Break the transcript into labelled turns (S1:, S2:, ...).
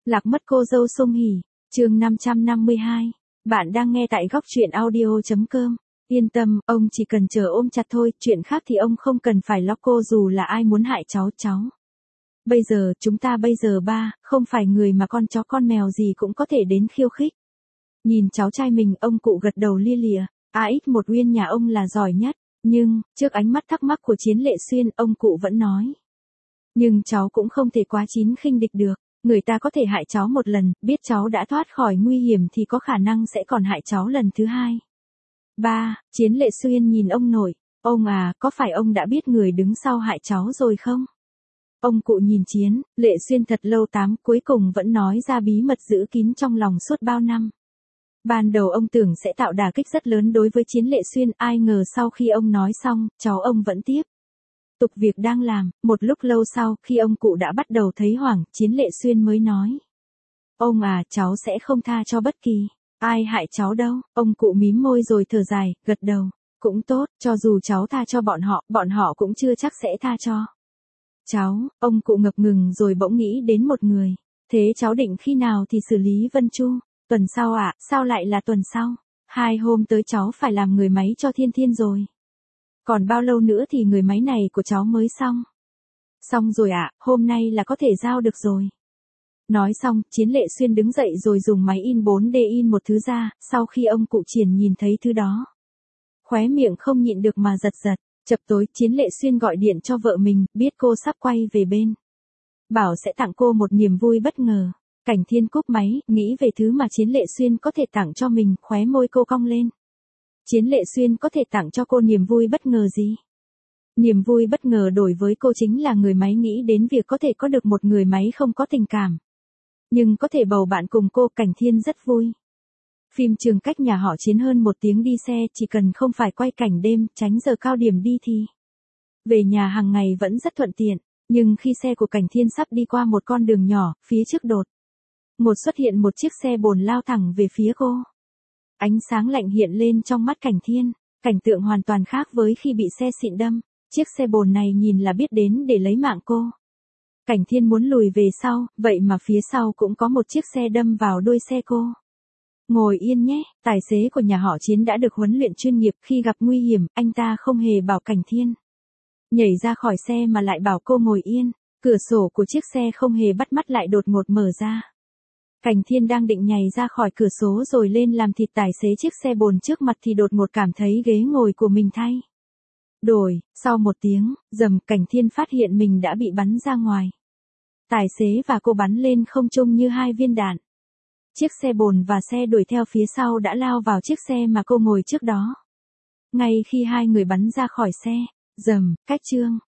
S1: Lạc mất cô dâu Song Hỷ, chương 552. Bạn đang nghe tại góc truyện audio.com. Yên tâm, ông chỉ cần chờ ôm chặt thôi, chuyện khác thì ông không cần phải lo cô dù là ai muốn hại cháu. Chúng ta bây giờ không phải người mà con chó con mèo gì cũng có thể đến khiêu khích. Nhìn cháu trai mình, ông cụ gật đầu lia lịa, AX1 Uyên nhà ông là giỏi nhất, nhưng, trước ánh mắt thắc mắc của Chiến Lệ Xuyên, ông cụ vẫn nói. Nhưng cháu cũng không thể quá chín khinh địch được. Người ta có thể hại cháu một lần, biết cháu đã thoát khỏi nguy hiểm thì có khả năng sẽ còn hại cháu lần thứ hai. Chiến Lệ Xuyên nhìn ông nội. Ông à, có phải ông đã biết người đứng sau hại cháu rồi không? Ông cụ nhìn Chiến Lệ Xuyên thật lâu cuối cùng vẫn nói ra bí mật giữ kín trong lòng suốt bao năm. Ban đầu ông tưởng sẽ tạo đả kích rất lớn đối với Chiến Lệ Xuyên, ai ngờ sau khi ông nói xong, cháu ông vẫn tiếp tục việc đang làm. Một lúc lâu sau, khi ông cụ đã bắt đầu thấy hoảng, Chiến Lệ Xuyên mới nói. Ông à, cháu sẽ không tha cho bất kỳ ai hại cháu đâu. Ông cụ mím môi rồi thở dài, gật đầu. Cũng tốt, cho dù cháu tha cho bọn họ cũng chưa chắc sẽ tha cho cháu. Ông cụ ngập ngừng rồi bỗng nghĩ đến một người. Thế cháu định khi nào thì xử lý Vân Chu? Tuần sau ạ? Sao lại là tuần sau? 2 hôm tới cháu phải làm người máy cho Thiên Thiên rồi. Còn bao lâu nữa thì người máy này của cháu mới xong? Xong rồi ạ, hôm nay là có thể giao được rồi. Nói xong, Chiến Lệ Xuyên đứng dậy rồi dùng máy in 4D in một thứ ra. Sau khi ông cụ Triển nhìn thấy thứ đó, khóe miệng không nhịn được mà giật. Chập tối, Chiến Lệ Xuyên gọi điện cho vợ mình, biết cô sắp quay về bên. Bảo sẽ tặng cô một niềm vui bất ngờ. Cảnh Thiên cúp máy, nghĩ về thứ mà Chiến Lệ Xuyên có thể tặng cho mình, khóe môi cô cong lên. Chiến Lệ Xuyên có thể tặng cho cô niềm vui bất ngờ gì? Niềm vui bất ngờ đối với cô chính là người máy nghĩ đến việc có thể có được một người máy không có tình cảm, nhưng có thể bầu bạn cùng cô. Cảnh Thiên rất vui. Phim trường cách nhà họ Chiến hơn 1 tiếng đi xe, chỉ cần không phải quay cảnh đêm, tránh giờ cao điểm đi thì về nhà hàng ngày vẫn rất thuận tiện. Nhưng khi xe của Cảnh Thiên sắp đi qua một con đường nhỏ, phía trước đột ngột xuất hiện một chiếc xe bồn lao thẳng về phía cô. Ánh sáng lạnh hiện lên trong mắt Cảnh Thiên, cảnh tượng hoàn toàn khác với khi bị xe xịn đâm. Chiếc xe bồn này nhìn là biết đến để lấy mạng cô. Cảnh Thiên muốn lùi về sau, vậy mà phía sau cũng có một chiếc xe đâm vào đuôi xe cô. Ngồi yên nhé, tài xế của nhà họ Chiến đã được huấn luyện chuyên nghiệp, khi gặp nguy hiểm, anh ta không hề bảo Cảnh Thiên nhảy ra khỏi xe mà lại bảo cô ngồi yên. Cửa sổ của chiếc xe không hề bắt mắt lại đột ngột mở ra. Cảnh Thiên đang định nhảy ra khỏi cửa sổ rồi lên làm thịt tài xế chiếc xe bồn trước mặt thì đột ngột cảm thấy ghế ngồi của mình thay đổi. Sau 1 tiếng rầm, Cảnh Thiên phát hiện mình đã bị bắn ra ngoài. Tài xế và cô bắn lên không trung như 2 viên đạn. Chiếc xe bồn và xe đuổi theo phía sau đã lao vào chiếc xe mà cô ngồi trước đó. Ngay khi 2 người bắn ra khỏi xe, rầm, cách chương